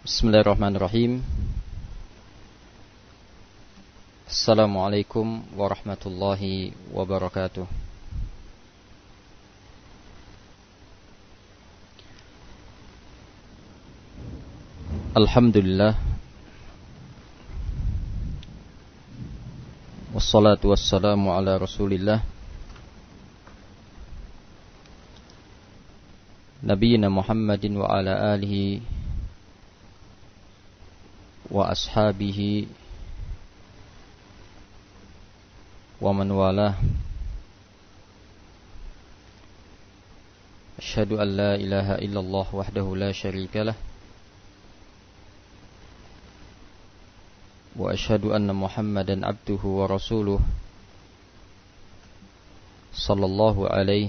Bismillahirrahmanirrahim. Assalamualaikum warahmatullahi wabarakatuh. Alhamdulillah. Wassalatu wassalamu ala Rasulillah Nabiyyina Muhammadin wa ala alihi wa ashabihi wa man walah. Asyhadu an la ilaha illallah wahdahu la syarika lah wa asyhadu anna Muhammadan abduhu wa rasuluh sallallahu alaihi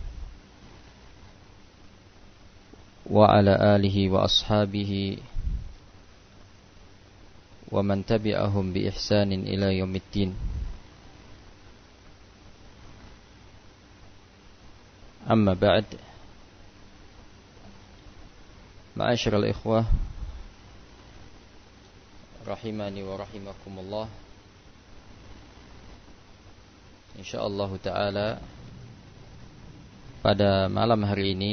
wa ala alihi wa ashabihi wa man tabi'ahum bi ihsanin ila yaumiddin. Amma ba'd. Ma'asyiral ikhwah rahimani wa rahimakumullah. Insyaallah taala pada malam hari ini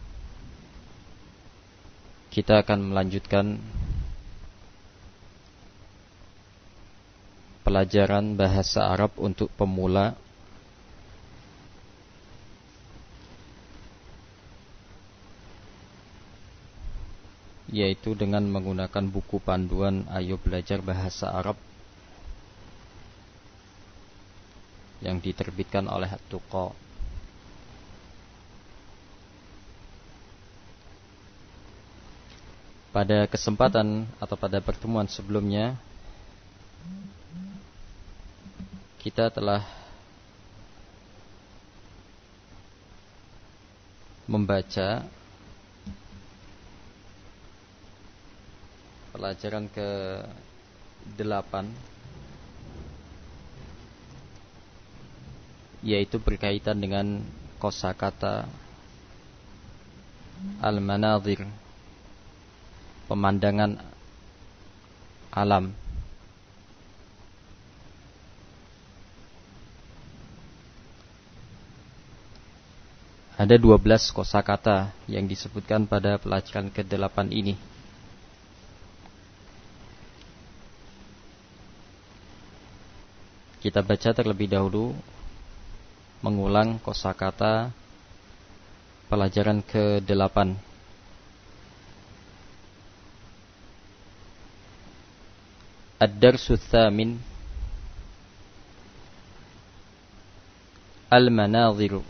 kita akan melanjutkan pelajaran bahasa Arab untuk pemula, yaitu dengan menggunakan buku panduan Ayo Belajar Bahasa Arab yang diterbitkan oleh At-Tuqa. Pada kesempatan atau pada pertemuan sebelumnya kita telah membaca pelajaran ke-8, yaitu berkaitan dengan kosakata al-manadhir, pemandangan alam. Ada 12 kosakata yang disebutkan pada pelajaran ke-8 ini. Kita baca terlebih dahulu, mengulang kosakata pelajaran ke-8. Ad-darsu tsamin, al-manadhiru.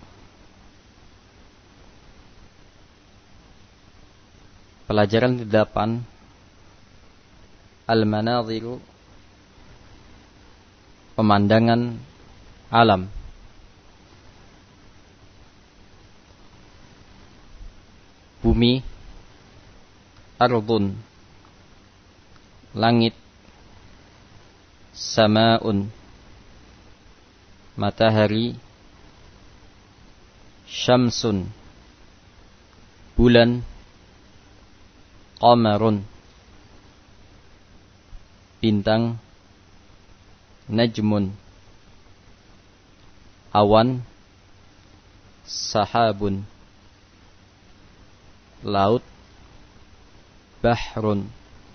Pelajaran ke-8, al-manadhiru, pemandangan alam. Bumi, ardun, langit, samaun, matahari, syamsun, bulan, qamarun, bintang, najmun, awan, sahabun, laut, bahrun,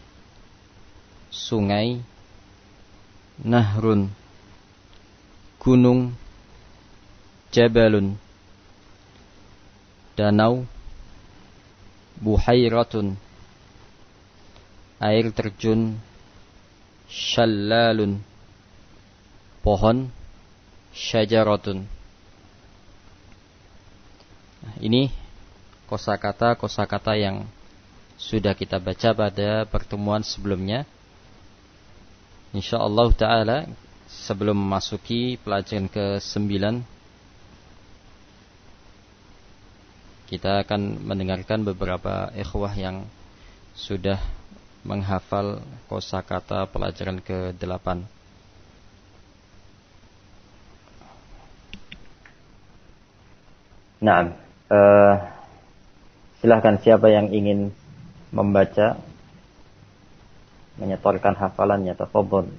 sungai, nahrun, gunung, jabalun, danau, buhairatun, air terjun, shallalun, pohon, syajaratun. Ini kosakata yang sudah kita baca pada pertemuan sebelumnya. Insyaallah ta'ala sebelum memasuki pelajaran ke-9, kita akan mendengarkan beberapa ikhwah yang sudah menghafal kosakata pelajaran ke-8. Naam. Silahkan siapa yang ingin membaca menyetorkan hafalannya. Tafadhol.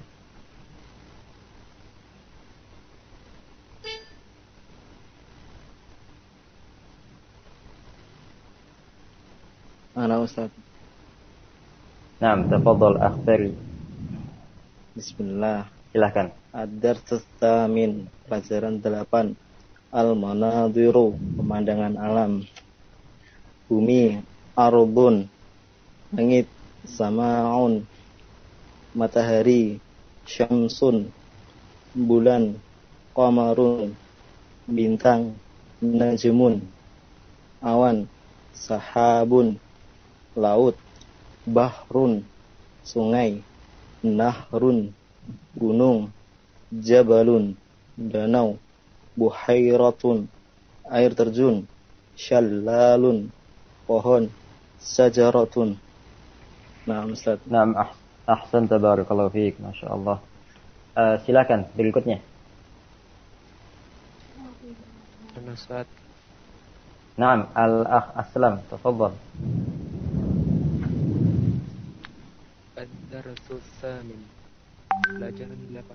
Ana Ustaz. Naam, tafadhol akhbari. Bismillah. Silakan. Ad-Darsus Tsamin, pelajaran 8. Al-Manadhiru, pemandangan alam. Bumi, ardun, langit, sama'un, matahari, syamsun, bulan, qamarun, bintang, najmun, awan, sahabun, laut, bahrun, sungai, nahrun, gunung, jabalun, danau, buhairatun, air terjun, syalalun, pohon, sajaratun. Nah, Ustaz. Naam, ahsan, tabarakallahu fiik, masyaallah. Silakan berikutnya. Ustaz. Naam, al-akh Aslam, tafadhol. Ad-Darsus Tsamin, pelajaran 8.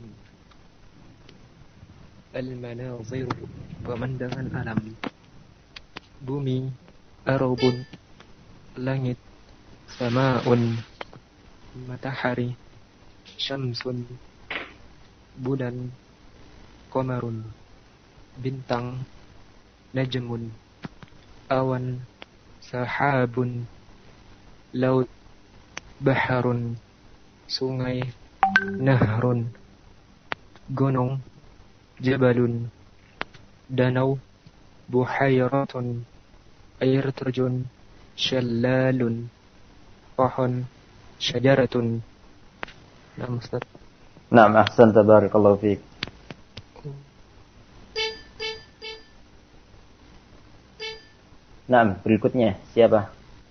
Al-Manazir, pemandangan alam. Bumi, ardun, langit, sama'un, matahari, syamsun, bulan, qamarun, bintang, najmun, awan, sahabun, laut, baharun, sungai, nahrun, gunung, jabalun, danau, buhairatun, air terjun, syalalun, pohon, syajaratun. Nah, Ustaz. Naam, ahsan, tabarakallahu fiik. Naam, berikutnya siapa?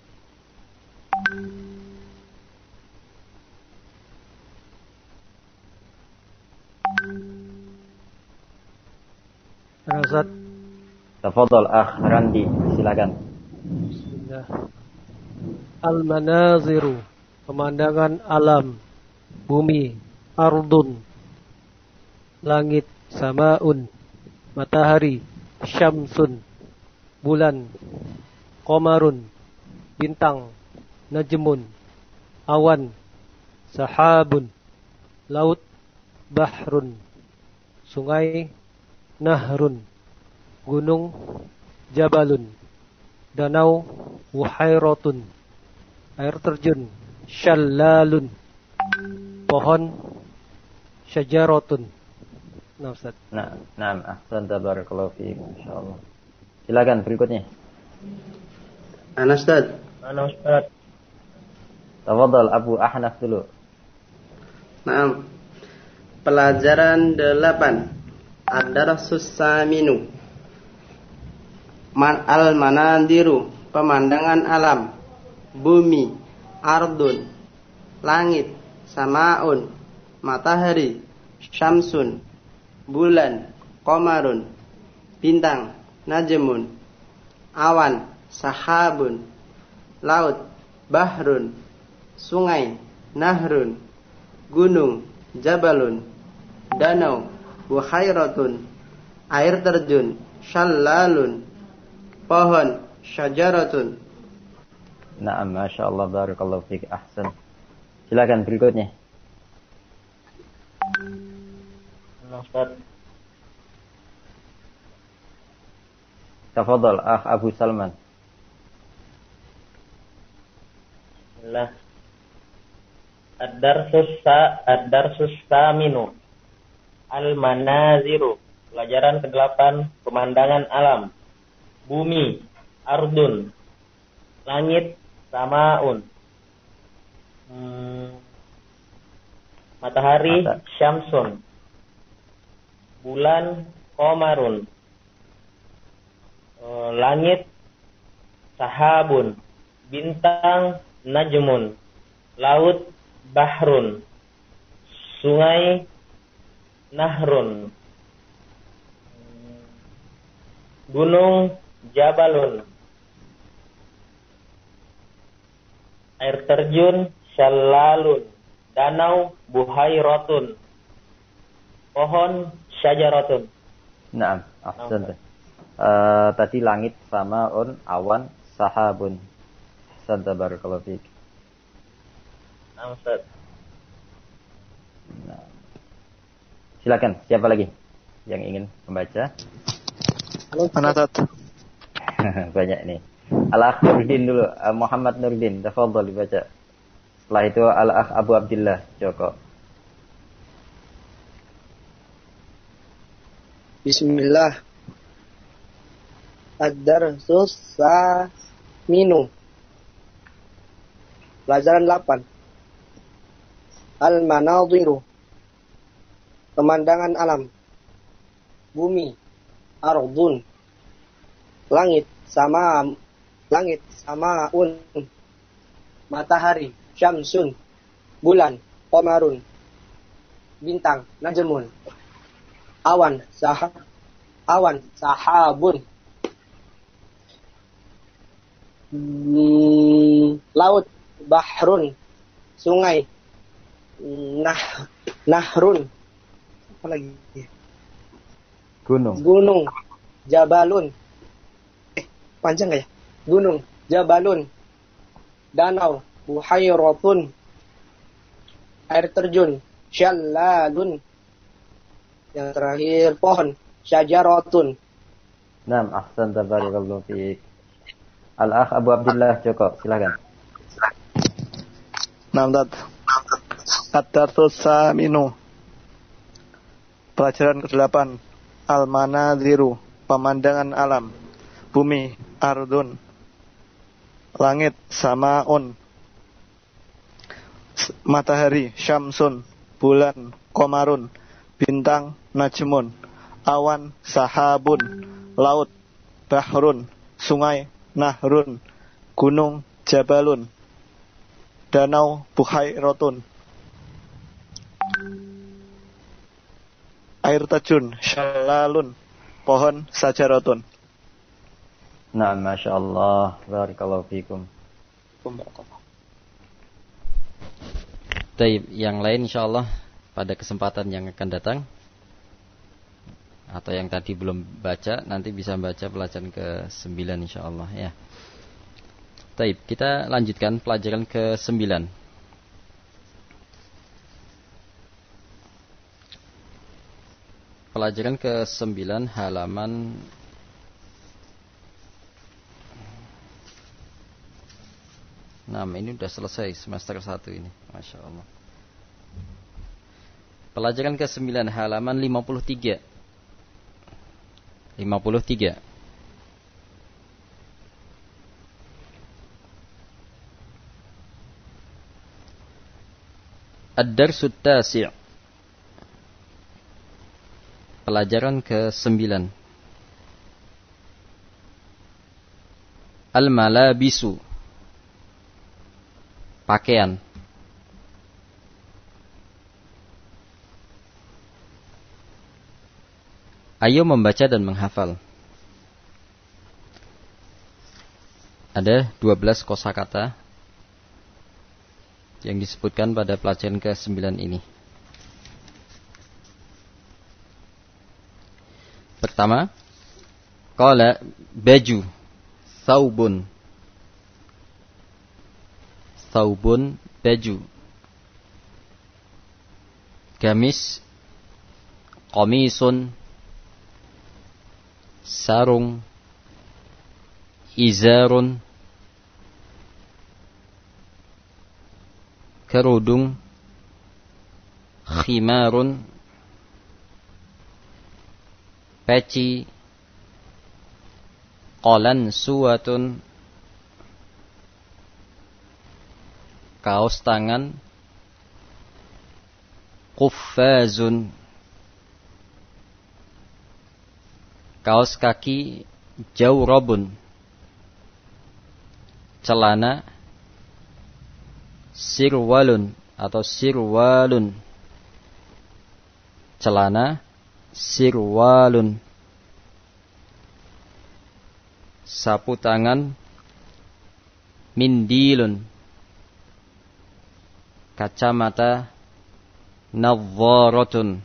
Ustaz. Tafadhol akh Randi, silakan. Bismillah. Al-Manaziru, pemandangan alam. Bumi, ardun, langit, sama'un, matahari, syamsun, bulan, qamarun, bintang, najmun, awan, sahabun, laut, bahrun, sungai, nahrun, gunung, jabalun, danau, wuhairatun, air terjun, syalalun, pohon, syajaratun. Nah, Ustaz. Naam, ahsan, tabarakallahu fiik, masyaallah. Silakan berikutnya. Ana Ustaz. Tafadhol Abu Ahnaf dulu. Naam. Pelajaran 8. Ad-Darsus Tsaminu. Al-Manadiru, pemandangan alam. Bumi, ardun, langit, sama'un, matahari, syamsun, bulan, qamarun, bintang, najmun, awan, sahabun, laut, bahrun, sungai, nahrun, gunung, jabalun, danau, buhairatun, air terjun, syalalun, pohon, syajaratun. Naam, masyaallah, barakallahu fiik, ahsan. Silakan berikutnya. Ustaz. Tafadhol akh Abu Salman. Bismillah. Ad-Darsus Tsaminu, Al-Manaziru, pelajaran ke-8, pemandangan alam. Bumi, ardun, langit, sama'un, matahari, syamsun, bulan, qamarun, langit, sahabun, bintang, najmun, laut, bahrun, sungai, nahrun, gunung, jabalun, air terjun, syalalun, danau buhairatun, pohon syajaratun. Naam, ahsanta. Tadi langit, samaun, awan, sahabun. Ahsanta, barakallahu fiik. Nah, Ustaz. Nah. Silakan, siapa lagi yang ingin membaca? Anatat. Banyak nih. Al-Akh Nurdin dulu, Muhammad Nurdin, tafadhol dibaca. Setelah itu Al-Akh Abu Abdillah Joko. Bismillah. Ad-darsus saminu. Pelajaran 8. Al-manadhiru. Pemandangan alam. Bumi, ardun. Langit, samaun. Matahari, syamsun. Bulan, qamarun. Bintang, najmun. Awan, sahabun. Laut, bahrun. Sungai, nahrun. Apa lagi? Gunung, jabalun. Panjang gak ya? Gunung, jabalun. Danau, buhairatun. Air terjun, syalalun. Yang terakhir pohon, syajaratun. Naam, ahsan, barakallahu fiik. Al-Akh Abu Abdillah Joko, silakan. Naam, At-darsus saminu. Pelajaran ke-8. Al-manadhiru, pemandangan alam. Bumi, ardun. Langit, samaun. Matahari, syamsun. Bulan, qamarun. Bintang, najmun. Awan, sahabun. Laut, bahrun. Sungai, nahrun. Gunung, jabalun. Danau, buhairatun. Air terjun, syalalun. Pohon, syajaratun. Nah, Masya Allah, barakallahu fikum. Baik, yang lain insyaAllah pada kesempatan yang akan datang, atau yang tadi belum baca, nanti bisa baca pelajaran ke-9 insyaAllah ya. Baik, kita lanjutkan pelajaran ke-9. Pelajaran ke-9 halaman ini udah selesai semester 1 ini, Masya Allah. Pelajaran ke-9 halaman 53. Ad-darsut tasi'. Pelajaran ke-9. Al-malabisu. Pakaian. Ayo membaca dan menghafal. Ada 12 kosakata yang disebutkan pada pelajaran ke-9 ini. Pertama, qala baju, saubun. Saubun, baju. Gamis, qamisun, sarung, izarun, kerudung, khimarun, peci, qalansuwatun, kaos tangan, quffazun, kaos kaki, jawrabun, celana, sirwalun atau sirwalun, celana, sirwalun, sapu tangan, mindilun, kacamata, nadharatun,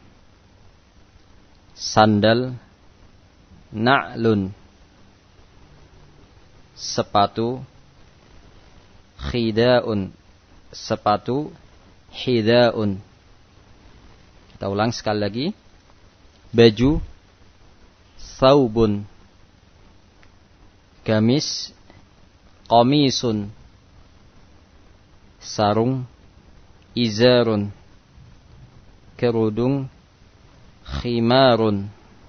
sandal, na'lun, sepatu, khida'un, sepatu, hida'un. Kita ulang sekali lagi. Baju, thawbun, gamis, qamisun, sarung, izarun, kerudung, khimarun,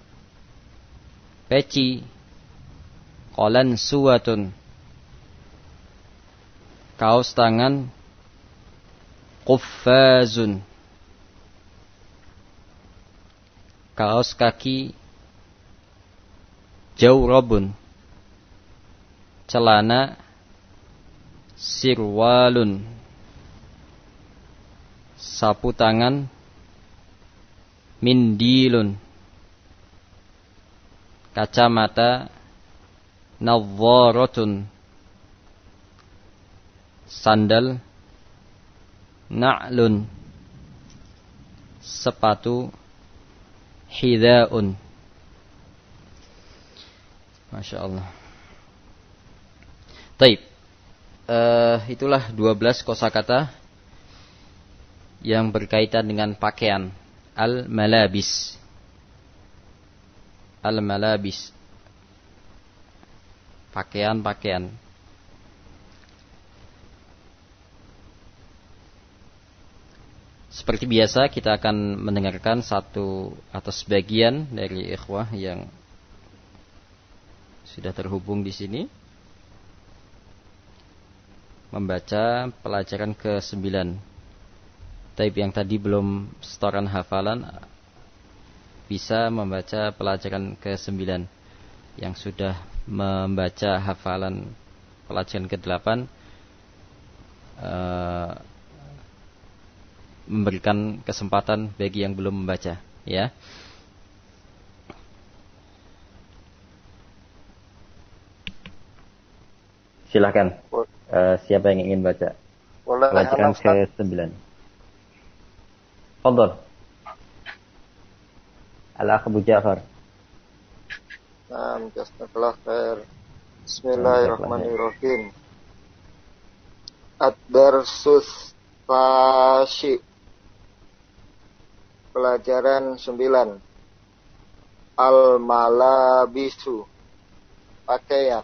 peci, qalansuwatun, kaos tangan, quffazun, kaos kaki, jawrabun, celana, sirwalun, sapu tangan, mindilun, kacamata, nadharatun, sandal, na'lun, sepatu, hida'un. Masya Allah. Taib. Itulah 12 kosakata yang berkaitan dengan pakaian. Al-malabis. Al-malabis. Pakaian-pakaian. Seperti biasa kita akan mendengarkan satu atau sebagian dari ikhwah yang sudah terhubung di sini membaca pelajaran ke-9. Taib yang tadi belum setoran hafalan bisa membaca pelajaran ke-9. Yang sudah membaca hafalan pelajaran ke-8 memberikan kesempatan bagi yang belum membaca, ya. Silakan. Siapa yang ingin baca? Pelajaran ke-9. Fadhal. Al-Akh Abu Ja'far. Naam, jazakallahu khair. Bismillahirrahmanirrahim. Ad-Darsus Fashi. Pelajaran 9. Al-Malabisu, pakaian.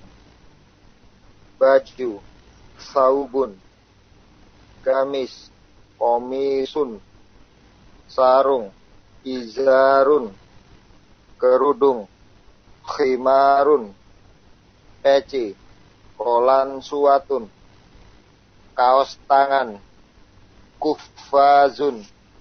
Baju, saubun, gamis, komisun, sarung, izarun, kerudung, khimarun, peci, kolansuatun, kaos tangan, kuffazun,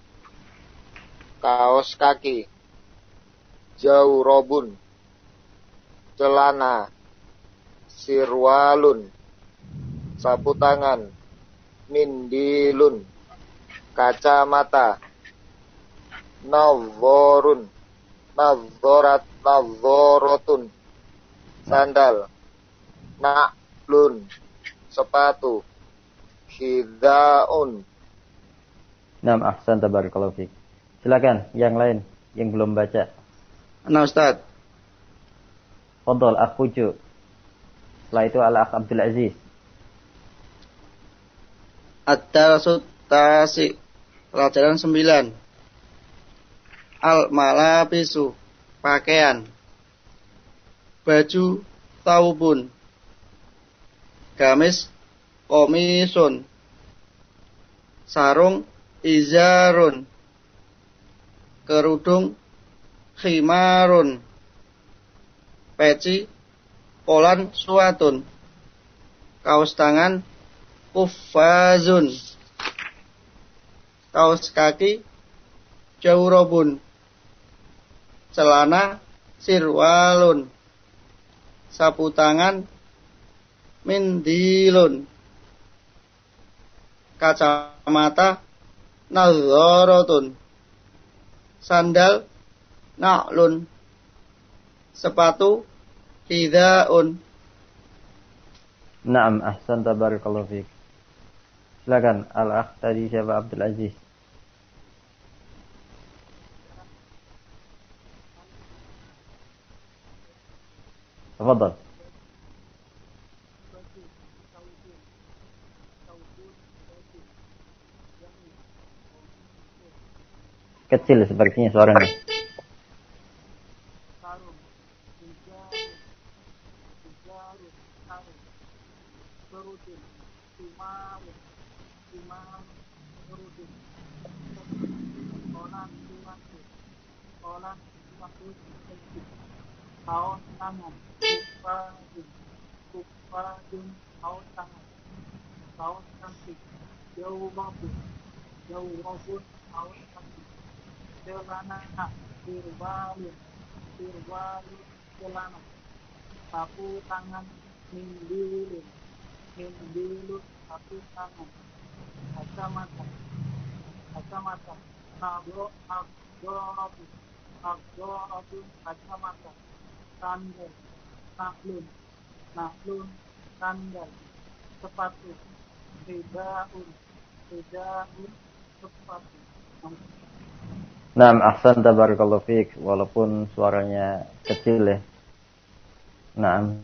kaos kaki, jawrobun, celana, sirwalun, sapu tangan, mindilun, kacamata, nadhorun, nadhoratun, sandal, na'lun, sepatu, hida'un. Naam, ahsan, tabarakallahu fiik. Silakan yang lain yang belum baca. Nah, Ustaz. Fadhal, Akh Pucu. Setelah itu Al-Akh Abdul Aziz. Ad-Darsut Tasi. Pelajaran 9. Al-Malabisu, pakaian. Baju, taubun. Gamis, komisun. Sarung, izarun. Kerudung, khimarun. Peci, kolan suatun. Kaos tangan, kuffazun. Kaos kaki, jawrobun. Celana, sirwalun. Sapu tangan, mindilun. Kacamata, nadharatun. Sandal, na'lun. Sepatu, hida'un. Naam, ahsan, tabarakallahu fiik. Silakan al-akh tadi siapa? Abdul Aziz. Tafadhal. Kecil sepertinya suaranya. Kaos tangan, kupajun, kaos tangan, kaos kaki, jauh robun, kaos kaki, celana, sirwalun, celana, sapu tangan, mindilun, sapu tangan, kacamata, abdorabun, kacamata, sandal, naklun, sandal, sepatu, ridaun, sepatu. Naam, ahsan, tabarakallahu fiik. Walaupun suaranya kecil ya. Naam.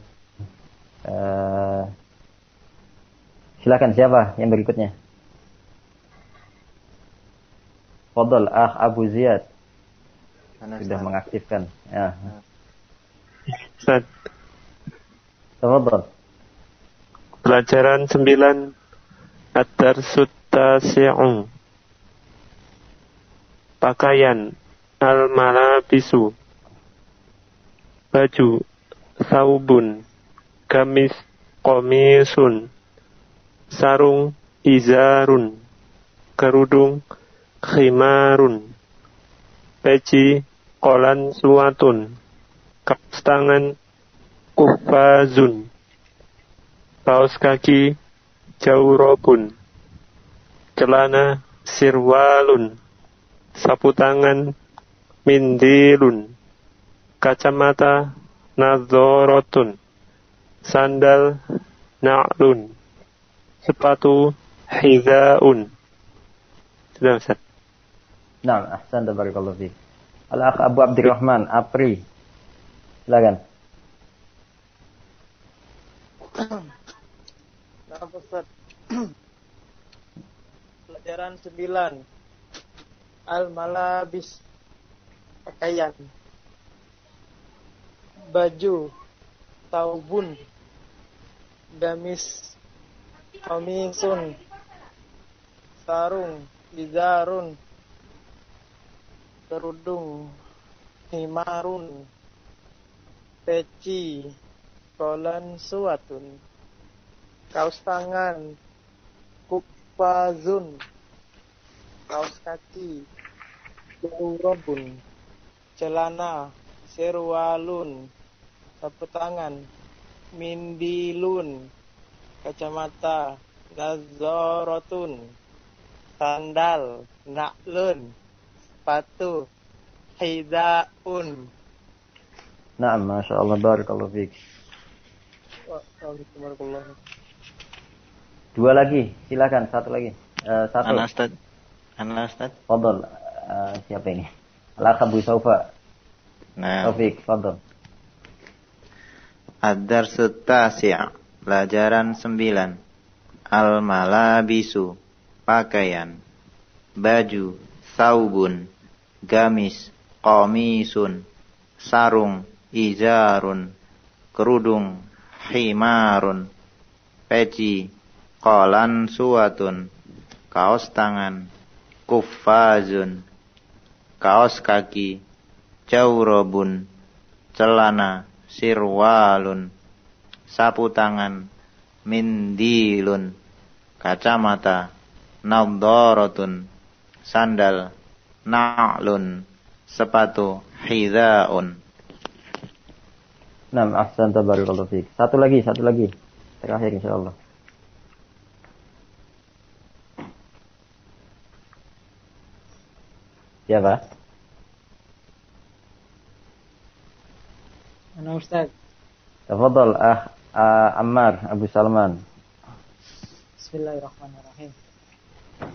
Silakan siapa yang berikutnya? Fadhal, Abu Ziyad. Sudah mengaktifkan. Ya. Ustaz. Tafadhal. Pelajaran 9 Ad-Darsut Tasi'u. Pakaian, al-malabisu, baju, saubun, gamis, komisun, sarung, izarun, kerudung, khimarun, peci, kolan suatun, kaos tangan, kufazun, kaos kaki, jaurobun, celana, sirwalun, sapu tangan, mindilun, kacamata, nadhorotun, sandal, na'lun, sepatu, hizaun. Sudah, Ustaz. Nah, ahsan, tabarakallahu fiik. Al-akh Abu Abdurrahman, Apri. Silakan. Nah, Ustaz. Pelajaran 9. Al-malabis, pakaian, baju, taubun, gamis, komisun, sarung, izarun, kerudung, himarun, peci, kolan suatun, kaos tangan, kupazun, kaos kaki, jaurobun, celana, sirwalun, sapu tangan, mindilun, kacamata, nazarotun, sandal, naklun, sepatu, hidaun. Naam, Masya Allah, barakallahu fiik. Waalaikumsalam. Dua lagi, silakan, satu lagi. Satu. Ana Ustaz. Fadhal. Siapa ini? Al-akh Abu Saufa. Nah. Taufik, fadhal. Ad-Darsut Tasi'. Pelajaran 9. Al-malabisu, pakaian, baju, saubun, gamis, komisun, sarung, izarun, kerudung, himarun, peci, kolan suatun, kaos tangan, kufazun, kaos kaki, jaurobun, celana, sirwalun, sapu tangan, mindilun, kacamata, nadharatun, sandal, na'lun, sepatu, hidaun. Naam, ahsan, tabarakallahu fiik. Satu lagi. Terakhir insyaallah. Siapa? Ana Ustaz. Tafadhal, Ammar Abu Salman. Bismillahirrahmanirrahim.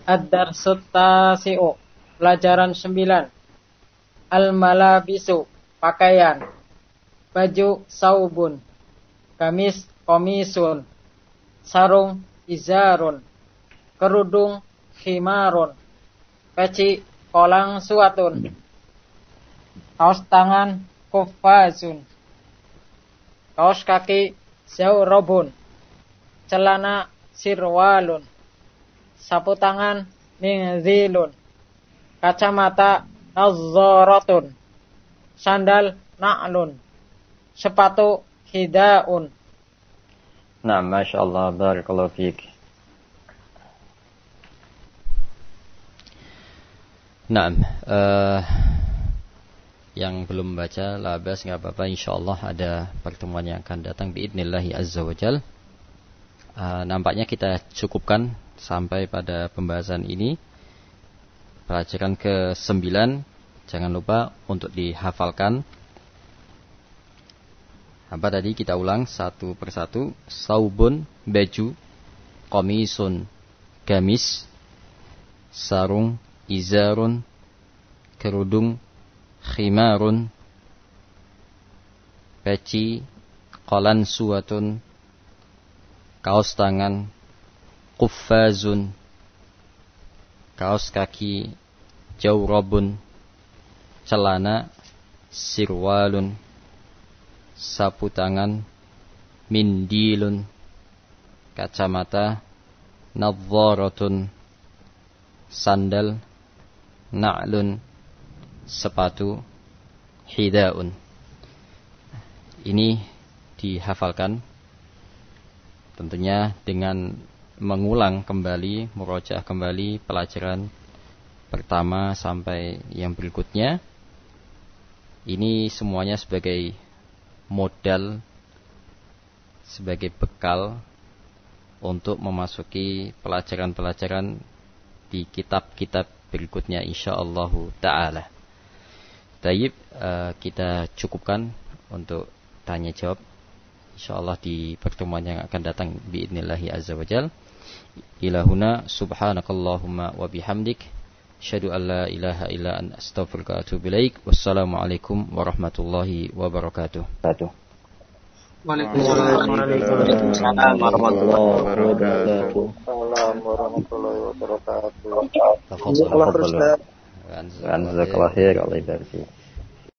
Ad-darsut tasi'u, pelajaran 9. Al-malabisu, pakaian. Baju saubun, gamis komisun, sarung izarun, kerudung khimarun, peci kolang suatun, kaos tangan kufazun, kaos kaki zaurobun, celana sirwalun, sapu tangan mingzilun, kacamata nazzaratun, sandal na'lun, sepatu hidaun. Nah, Masya Allah, barakallahu fiik. Nah, yang belum baca labas nggak apa-apa, insyaallah ada pertemuan yang akan datang biidnillahi azza wajal. Nampaknya kita cukupkan sampai pada pembahasan ini. Pelajaran ke-9, jangan lupa untuk dihafalkan. Apa tadi, kita ulang satu persatu. Saubun, baju. Komisun, gamis. Sarung, izarun. Kerudung, khimarun. Peci, qalan suwatun. Kaos tangan, kuffazun. Kaos kaki, jawrabun. Celana, sirwalun. Sapu tangan, mindilun. Kacamata, nadzaratun. Sandal, na'lun. Sepatu, hidaun. Ini dihafalkan tentunya dengan mengulang kembali, murojaah kembali pelajaran pertama sampai yang berikutnya. Ini semuanya sebagai modal, sebagai bekal untuk memasuki pelajaran-pelajaran di kitab-kitab berikutnya insyaallah ta'ala. Tayyib, kita cukupkan untuk tanya jawab insyaallah di pertemuan yang akan datang biidnillahi azza wajal. Ilahuna subhanakallahumma wa bihamdik, asyhadu an la ilaha illa anta astaghfiruka wa atubu ilaik. Wassalamualaikum warahmatullahi wabarakatuh. Waalaikumsalam warahmatullahi wabarakatuh. Jazakallahu khairan. Allah